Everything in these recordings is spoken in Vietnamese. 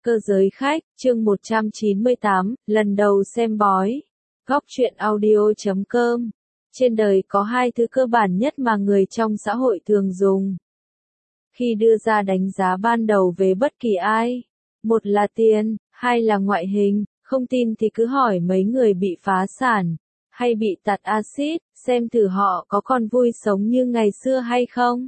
Cơ giới khách, chương 198, lần đầu xem bói. Góc truyện audio.com. Trên đời có hai thứ cơ bản nhất mà người trong xã hội thường dùng khi đưa ra đánh giá ban đầu về bất kỳ ai. Một là tiền, hai là ngoại hình. Không tin thì cứ hỏi mấy người bị phá sản, hay bị tạt axit, xem thử họ có còn vui sống như ngày xưa hay không.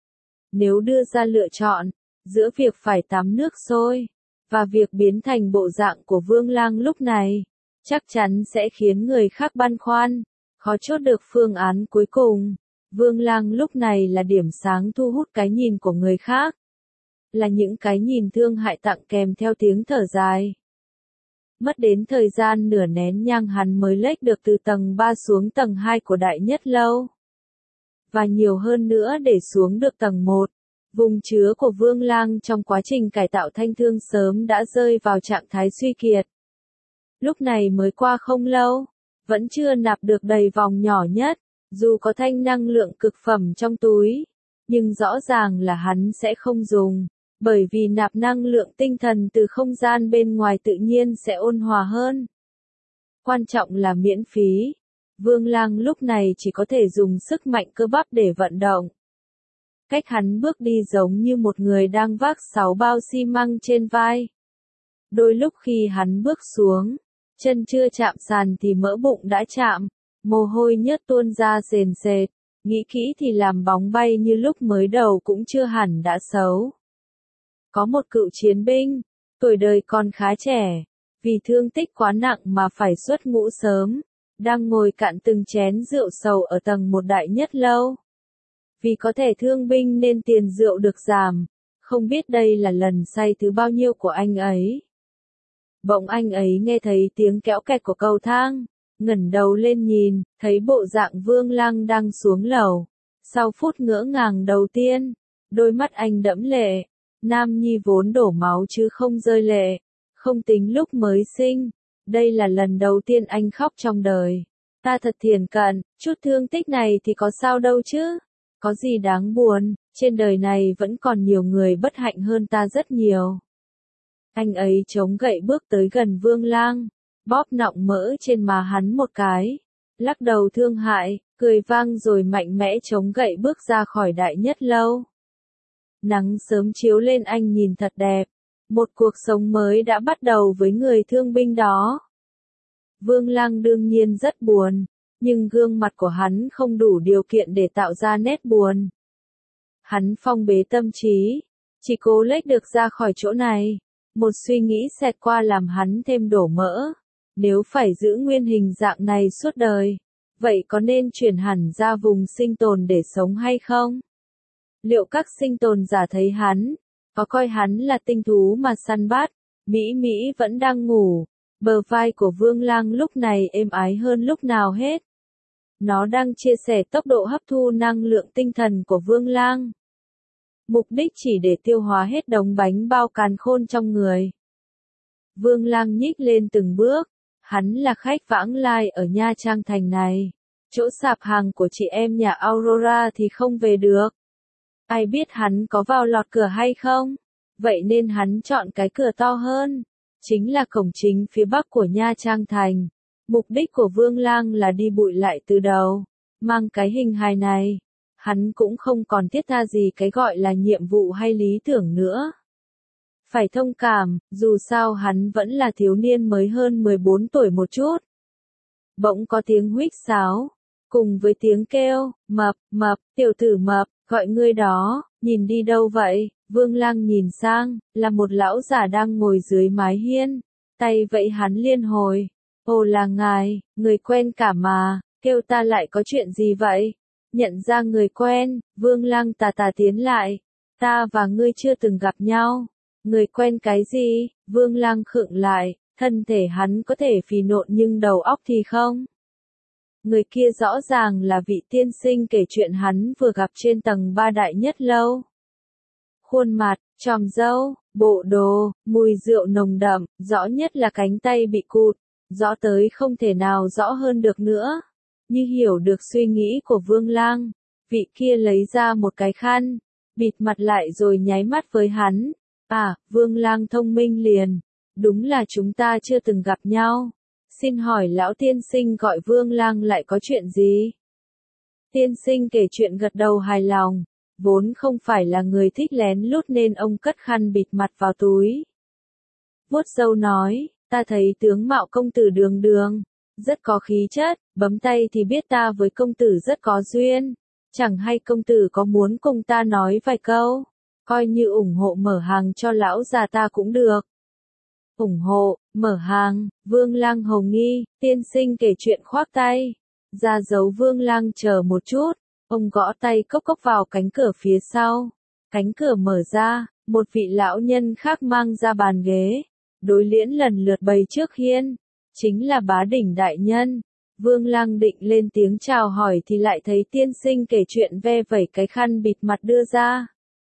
Nếu đưa ra lựa chọn giữa việc phải tắm nước sôi và việc biến thành bộ dạng của Vương Lang lúc này, chắc chắn sẽ khiến người khác băn khoăn, khó chốt được phương án cuối cùng. Vương Lang lúc này là điểm sáng thu hút cái nhìn của người khác, là những cái nhìn thương hại tặng kèm theo tiếng thở dài. Mất đến thời gian nửa nén nhang hắn mới lếch được từ tầng 3 xuống tầng 2 của Đại Nhất Lâu. Và nhiều hơn nữa để xuống được tầng 1. Vùng chứa của Vương Lang trong quá trình cải tạo thanh thương sớm đã rơi vào trạng thái suy kiệt. Lúc này mới qua không lâu, vẫn chưa nạp được đầy vòng nhỏ nhất, dù có thanh năng lượng cực phẩm trong túi, nhưng rõ ràng là hắn sẽ không dùng, bởi vì nạp năng lượng tinh thần từ không gian bên ngoài tự nhiên sẽ ôn hòa hơn. Quan trọng là miễn phí. Vương Lang lúc này chỉ có thể dùng sức mạnh cơ bắp để vận động. Cách hắn bước đi giống như một người đang vác 6 bao xi măng trên vai. Đôi lúc khi hắn bước xuống, chân chưa chạm sàn thì mỡ bụng đã chạm, mồ hôi nhớt tuôn ra sền sệt, nghĩ kỹ thì làm bóng bay như lúc mới đầu cũng chưa hẳn đã xấu. Có một cựu chiến binh, tuổi đời còn khá trẻ, vì thương tích quá nặng mà phải xuất ngũ sớm, đang ngồi cạn từng chén rượu sầu ở tầng 1 Đại Nhất Lâu. Vì có thể thương binh nên tiền rượu được giảm, không biết đây là lần say thứ bao nhiêu của anh ấy. Bỗng anh ấy nghe thấy tiếng kéo kẹt của cầu thang, ngẩng đầu lên nhìn, thấy bộ dạng Vương Lang đang xuống lầu. Sau phút ngỡ ngàng đầu tiên, đôi mắt anh đẫm lệ, nam nhi vốn đổ máu chứ không rơi lệ, không tính lúc mới sinh. Đây là lần đầu tiên anh khóc trong đời. Ta thật thiển cận, chút thương tích này thì có sao đâu chứ. Có gì đáng buồn, trên đời này vẫn còn nhiều người bất hạnh hơn ta rất nhiều. Anh ấy chống gậy bước tới gần Vương Lang, bóp nọng mỡ trên má hắn một cái, lắc đầu thương hại, cười vang rồi mạnh mẽ chống gậy bước ra khỏi Đại Nhất Lâu. Nắng sớm chiếu lên anh nhìn thật đẹp, một cuộc sống mới đã bắt đầu với người thương binh đó. Vương Lang đương nhiên rất buồn, nhưng gương mặt của hắn không đủ điều kiện để tạo ra nét buồn. Hắn phong bế tâm trí, chỉ cố lách được ra khỏi chỗ này. Một suy nghĩ xẹt qua làm hắn thêm đổ mỡ. Nếu phải giữ nguyên hình dạng này suốt đời, vậy có nên chuyển hẳn ra vùng sinh tồn để sống hay không? Liệu các sinh tồn giả thấy hắn, có coi hắn là tinh thú mà săn bắt? Mỹ vẫn đang ngủ, bờ vai của Vương Lang lúc này êm ái hơn lúc nào hết. Nó đang chia sẻ tốc độ hấp thu năng lượng tinh thần của Vương Lang. Mục đích chỉ để tiêu hóa hết đống bánh bao càn khôn trong người. Vương Lang nhích lên từng bước, hắn là khách vãng lai ở Nha Trang thành này. Chỗ sạp hàng của chị em nhà Aurora thì không về được. Ai biết hắn có vào lọt cửa hay không? Vậy nên hắn chọn cái cửa to hơn, chính là cổng chính phía bắc của Nha Trang thành. Mục đích của Vương Lang là đi bụi lại từ đầu. Mang cái hình hài này, hắn cũng không còn thiết tha gì cái gọi là nhiệm vụ hay lý tưởng nữa. Phải thông cảm, dù sao hắn vẫn là thiếu niên mới hơn 14 tuổi một chút. Bỗng có tiếng huýt sáo, cùng với tiếng kêu, mập, tiểu tử mập, gọi ngươi đó, nhìn đi đâu vậy? Vương Lang nhìn sang, là một lão già đang ngồi dưới mái hiên, tay vẫy hắn liên hồi. Ồ là ngài, người quen cả mà, kêu ta lại có chuyện gì vậy? Nhận ra người quen, Vương Lang tà tiến lại. Ta và ngươi chưa từng gặp nhau. Người quen cái gì? Vương Lang khựng lại, thân thể hắn có thể phì nộn nhưng đầu óc thì không. Người kia rõ ràng là vị tiên sinh kể chuyện hắn vừa gặp trên tầng 3 Đại Nhất Lâu. Khuôn mặt, chòm râu, bộ đồ, mùi rượu nồng đậm, rõ nhất là cánh tay bị cụt, rõ tới không thể nào rõ hơn được nữa. Như hiểu được suy nghĩ của Vương Lang, vị kia lấy ra một cái khăn, bịt mặt lại rồi nháy mắt với hắn. À, Vương Lang thông minh liền. Đúng là chúng ta chưa từng gặp nhau. Xin hỏi lão tiên sinh gọi Vương Lang lại có chuyện gì? Tiên sinh kể chuyện gật đầu hài lòng. Vốn không phải là người thích lén lút nên ông cất khăn bịt mặt vào túi. Vuốt râu nói, ta thấy tướng mạo công tử đường đường, rất có khí chất, bấm tay thì biết ta với công tử rất có duyên. Chẳng hay công tử có muốn cùng ta nói vài câu, coi như ủng hộ mở hàng cho lão già ta cũng được. Ủng hộ, mở hàng, Vương Lang hầu nghi, tiên sinh kể chuyện khoác tay. Ra dấu Vương Lang chờ một chút, ông gõ tay cốc cốc vào cánh cửa phía sau. Cánh cửa mở ra, một vị lão nhân khác mang ra bàn ghế. Đối liễn lần lượt bày trước hiên, chính là Bá Đỉnh đại nhân. Vương Lang định lên tiếng chào hỏi thì lại thấy tiên sinh kể chuyện ve vẩy cái khăn bịt mặt đưa ra.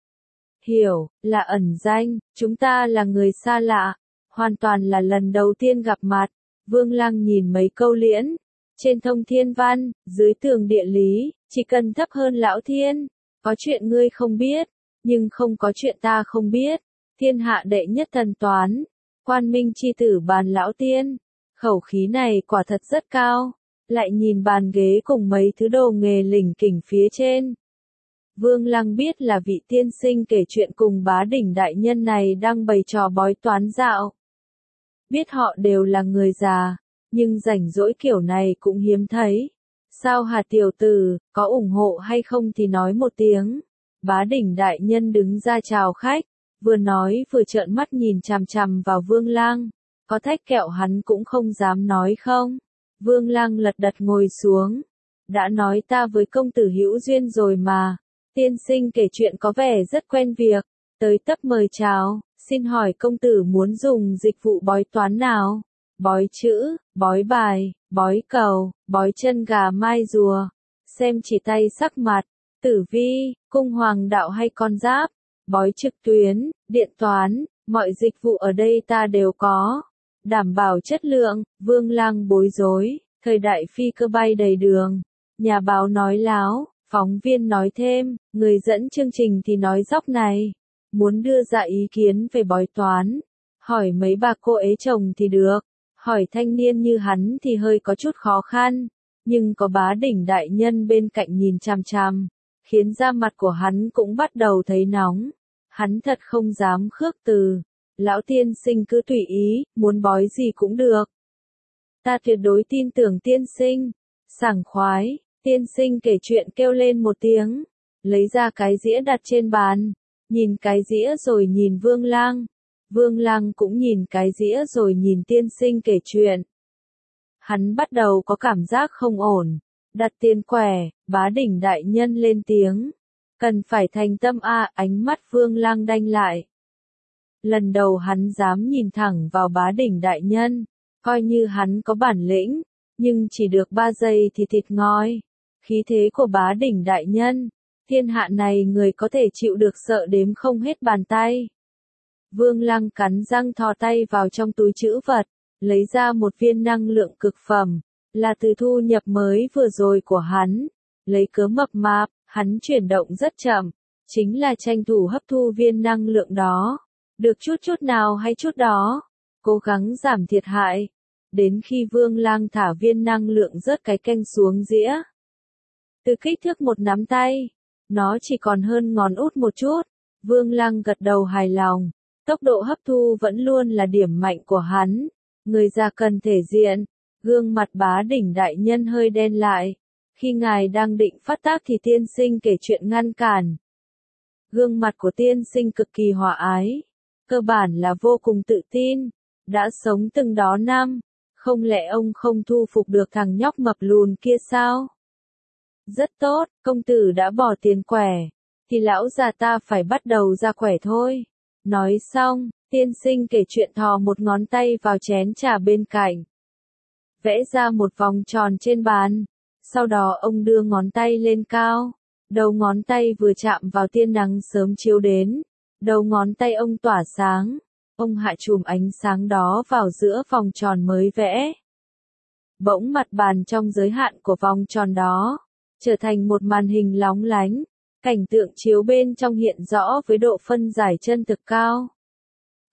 Hiểu, là ẩn danh, chúng ta là người xa lạ, hoàn toàn là lần đầu tiên gặp mặt. Vương Lang nhìn mấy câu liễn, trên thông thiên văn, dưới tường địa lý, chỉ cần thấp hơn lão thiên, có chuyện ngươi không biết, nhưng không có chuyện ta không biết. Thiên hạ đệ nhất thần toán, Quan Minh chi tử bàn lão tiên, khẩu khí này quả thật rất cao. Lại nhìn bàn ghế cùng mấy thứ đồ nghề lỉnh kỉnh phía trên. Vương Lang biết là vị tiên sinh kể chuyện cùng Bá Đỉnh đại nhân này đang bày trò bói toán dạo. Biết họ đều là người già, nhưng rảnh rỗi kiểu này cũng hiếm thấy. Sao Hà tiểu tử, có ủng hộ hay không thì nói một tiếng. Bá Đỉnh đại nhân đứng ra chào khách, vừa nói vừa trợn mắt nhìn chằm chằm vào Vương Lang. Có thách kẹo hắn cũng không dám nói không. Vương Lang lật đật ngồi xuống. Đã nói ta với công tử hữu duyên rồi mà. Tiên sinh kể chuyện có vẻ rất quen việc. Tới tấp mời chào, xin hỏi công tử muốn dùng dịch vụ bói toán nào? Bói chữ, bói bài, bói cầu, bói chân gà mai rùa. Xem chỉ tay sắc mặt, tử vi, cung hoàng đạo hay con giáp. Bói trực tuyến, điện toán, mọi dịch vụ ở đây ta đều có. Đảm bảo chất lượng. Vương Lang bối rối, thời đại phi cơ bay đầy đường. Nhà báo nói láo, phóng viên nói thêm, người dẫn chương trình thì nói dóc này. Muốn đưa ra ý kiến về bói toán, hỏi mấy bà cô ế chồng thì được, hỏi thanh niên như hắn thì hơi có chút khó khăn. Nhưng có Bá Đỉnh đại nhân bên cạnh nhìn chằm chằm, khiến da mặt của hắn cũng bắt đầu thấy nóng. Hắn thật không dám khước từ. Lão tiên sinh cứ tùy ý, muốn bói gì cũng được. Ta tuyệt đối tin tưởng tiên sinh. Sảng khoái, tiên sinh kể chuyện kêu lên một tiếng. Lấy ra cái dĩa đặt trên bàn. Nhìn cái dĩa rồi nhìn Vương Lang. Vương Lang cũng nhìn cái dĩa rồi nhìn tiên sinh kể chuyện. Hắn bắt đầu có cảm giác không ổn. Đặt tiền quẻ, Bá Đỉnh đại nhân lên tiếng. Cần phải thành tâm a, ánh mắt Vương Lang đanh lại. Lần đầu hắn dám nhìn thẳng vào Bá Đỉnh đại nhân, coi như hắn có bản lĩnh, nhưng chỉ được 3 giây thì thịt ngói. Khí thế của Bá Đỉnh đại nhân, thiên hạ này người có thể chịu được sợ đếm không hết bàn tay. Vương Lang cắn răng thò tay vào trong túi trữ vật, lấy ra một viên năng lượng cực phẩm, là từ thu nhập mới vừa rồi của hắn. Lấy cớ mập mạp, hắn chuyển động rất chậm, chính là tranh thủ hấp thu viên năng lượng đó. Được chút nào hay chút đó, cố gắng giảm thiệt hại. Đến khi Vương Lang thả viên năng lượng rớt cái canh xuống dĩa. Từ kích thước một nắm tay, nó chỉ còn hơn ngón út một chút. Vương Lang gật đầu hài lòng. Tốc độ hấp thu vẫn luôn là điểm mạnh của hắn. Người già cần thể diện. Gương mặt Bá Đỉnh đại nhân hơi đen lại. Khi ngài đang định phát tác thì tiên sinh kể chuyện ngăn cản. Gương mặt của tiên sinh cực kỳ hòa ái. Cơ bản là vô cùng tự tin. Đã sống từng đó năm. Không lẽ ông không thu phục được thằng nhóc mập lùn kia sao? Rất tốt, công tử đã bỏ tiền quẻ. Thì lão già ta phải bắt đầu ra quẻ thôi. Nói xong, tiên sinh kể chuyện thò một ngón tay vào chén trà bên cạnh. Vẽ ra một vòng tròn trên bàn. Sau đó ông đưa ngón tay lên cao. Đầu ngón tay vừa chạm vào tia nắng sớm chiếu đến. Đầu ngón tay ông tỏa sáng. Ông hạ chùm ánh sáng đó vào giữa vòng tròn mới vẽ. Bỗng mặt bàn trong giới hạn của vòng tròn đó, trở thành một màn hình lóng lánh. Cảnh tượng chiếu bên trong hiện rõ với độ phân giải chân thực cao.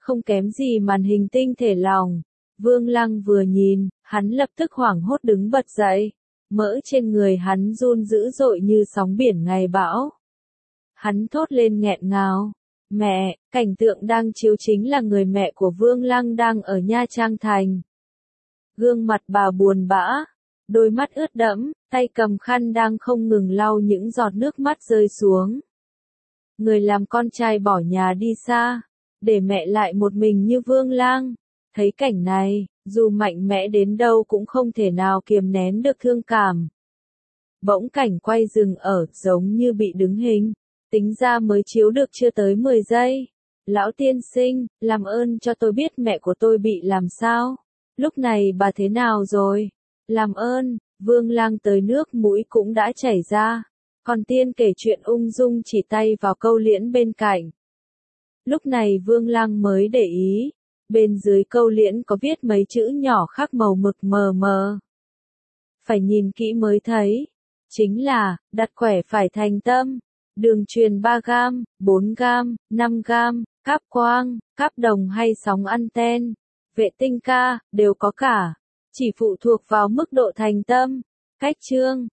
không kém gì màn hình tinh thể lỏng. Vương Lăng vừa nhìn, hắn lập tức hoảng hốt đứng bật dậy. Mỡ trên người hắn run dữ dội như sóng biển ngày bão. Hắn thốt lên nghẹn ngào. Mẹ, cảnh tượng đang chiếu chính là người mẹ của Vương Lăng đang ở Nha Trang Thành. Gương mặt bà buồn bã, đôi mắt ướt đẫm, tay cầm khăn đang không ngừng lau những giọt nước mắt rơi xuống. Người làm con trai bỏ nhà đi xa, để mẹ lại một mình như Vương Lang. Thấy cảnh này, dù mạnh mẽ đến đâu cũng không thể nào kiềm nén được thương cảm. Bỗng cảnh quay dừng ở, giống như bị đứng hình. Tính ra mới chiếu được chưa tới 10 giây. Lão tiên sinh, làm ơn cho tôi biết mẹ của tôi bị làm sao. Lúc này bà thế nào rồi? Làm ơn, Vương Lang tới nước mũi cũng đã chảy ra. Còn tiên kể chuyện ung dung chỉ tay vào câu liễn bên cạnh. Lúc này Vương Lang mới để ý. Bên dưới câu liễn có viết mấy chữ nhỏ khắc màu mực mờ mờ. Phải nhìn kỹ mới thấy. Chính là, đặt quẻ phải thành tâm. Đường truyền 3 gam, 4 gam, 5 gam, cáp quang, cáp đồng hay sóng anten, vệ tinh ca, đều có cả. Chỉ phụ thuộc vào mức độ thành tâm. Cách chương